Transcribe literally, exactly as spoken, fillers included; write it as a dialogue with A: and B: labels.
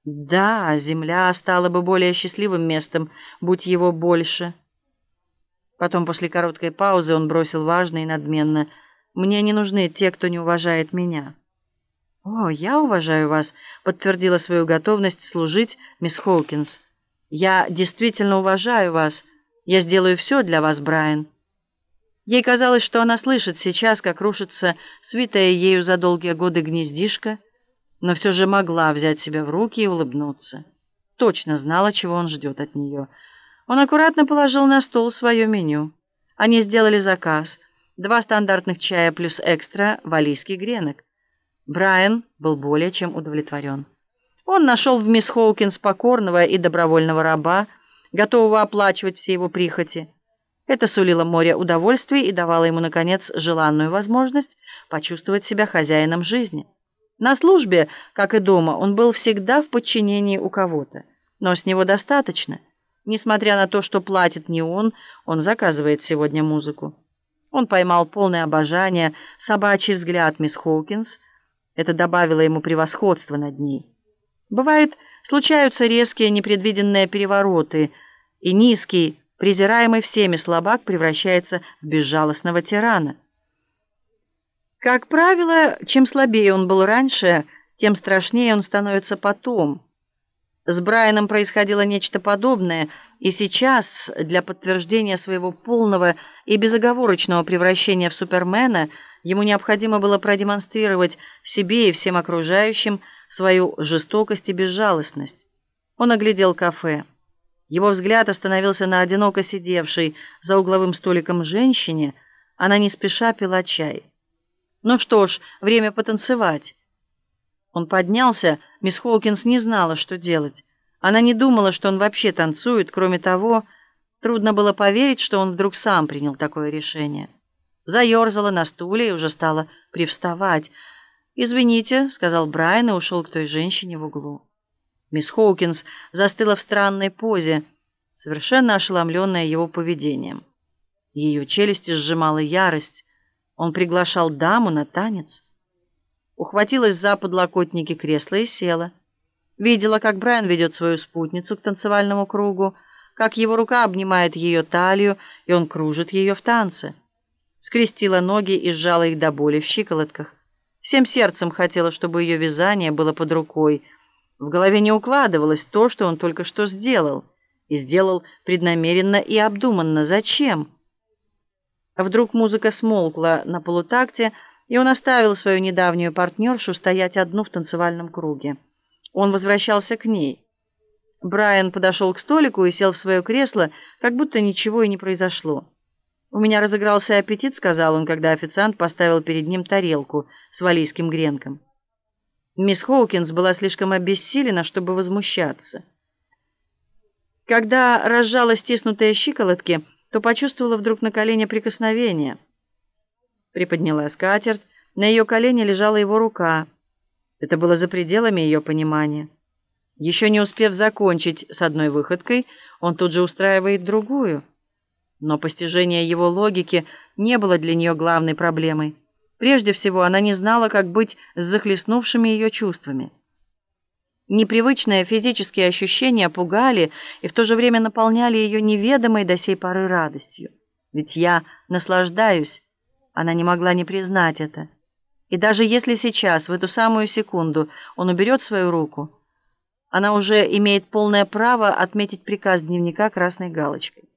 A: Да, земля стала бы более счастливым местом, будь его больше. Потом, после короткой паузы, он бросил важно и надменно: «Мне не нужны те, кто не уважает меня». «О, я уважаю вас», — подтвердила свою готовность служить мисс Хоукинс. «Я действительно уважаю вас. Я сделаю все для вас, Брайан». Ей казалось, что она слышит сейчас, как рушится свитое ею за долгие годы гнездишко, но все же могла взять себя в руки и улыбнуться. Точно знала, чего он ждет от нее. Он аккуратно положил на стол свое меню. Они сделали заказ: два стандартных чая плюс экстра валлийский гренок. Брайан был более чем удовлетворен. Он нашел в мисс Хоукинс покорного и добровольного раба, готового оплачивать все его прихоти. Это сулило море удовольствий и давало ему, наконец, желанную возможность почувствовать себя хозяином жизни. На службе, как и дома, он был всегда в подчинении у кого-то, но с него достаточно. Несмотря на то, что платит не он, он заказывает сегодня музыку. Он поймал полное обожание собачий взгляд мисс Хоукинс. Это добавило ему превосходства над ней. Бывает, случаются резкие непредвиденные перевороты, и низкий, презираемый всеми слабак превращается в безжалостного тирана. Как правило, чем слабее он был раньше, тем страшнее он становится потом. С Брайаном происходило нечто подобное, и сейчас, для подтверждения своего полного и безоговорочного превращения в Супермена, ему необходимо было продемонстрировать себе и всем окружающим свою жестокость и безжалостность. Он оглядел кафе. Его взгляд остановился на одиноко сидевшей за угловым столиком женщине. Она не спеша пила чай. Ну что ж, время потанцевать. Он поднялся. Мисс Хоукинс не знала, что делать. Она не думала, что он вообще танцует. Кроме того, трудно было поверить, что он вдруг сам принял такое решение. Заерзала на стуле и уже стала привставать. «Извините», — сказал Брайан и ушел к той женщине в углу. Мисс Хоукинс застыла в странной позе, совершенно ошеломленная его поведением. Ее челюсти сжимала ярость. Он приглашал даму на танец. Ухватилась за подлокотники кресла и села. Видела, как Брайан ведет свою спутницу к танцевальному кругу, как его рука обнимает ее талию, и он кружит ее в танце. Скрестила ноги и сжала их до боли в щиколотках. Всем сердцем хотела, чтобы ее вязание было под рукой. В голове не укладывалось то, что он только что сделал. И сделал преднамеренно и обдуманно. Зачем? Вдруг музыка смолкла на полутакте, и он оставил свою недавнюю партнершу стоять одну в танцевальном круге. Он возвращался к ней. Брайан подошел к столику и сел в свое кресло, как будто ничего и не произошло. «У меня разыгрался аппетит», — сказал он, когда официант поставил перед ним тарелку с валлийским гренком. Мисс Хоукинс была слишком обессилена, чтобы возмущаться. Когда разжала стиснутые щиколотки, то почувствовала вдруг на колене прикосновение. Приподняла скатерть, на ее колене лежала его рука. Это было за пределами ее понимания. Еще не успев закончить с одной выходкой, он тут же устраивает другую. Но постижение его логики не было для нее главной проблемой. Прежде всего, она не знала, как быть с захлестнувшими ее чувствами. Непривычные физические ощущения пугали и в то же время наполняли ее неведомой до сей поры радостью. Ведь я наслаждаюсь. Она не могла не признать это. И даже если сейчас, в эту самую секунду, он уберет свою руку, она уже имеет полное право отметить приказ дневника красной галочкой.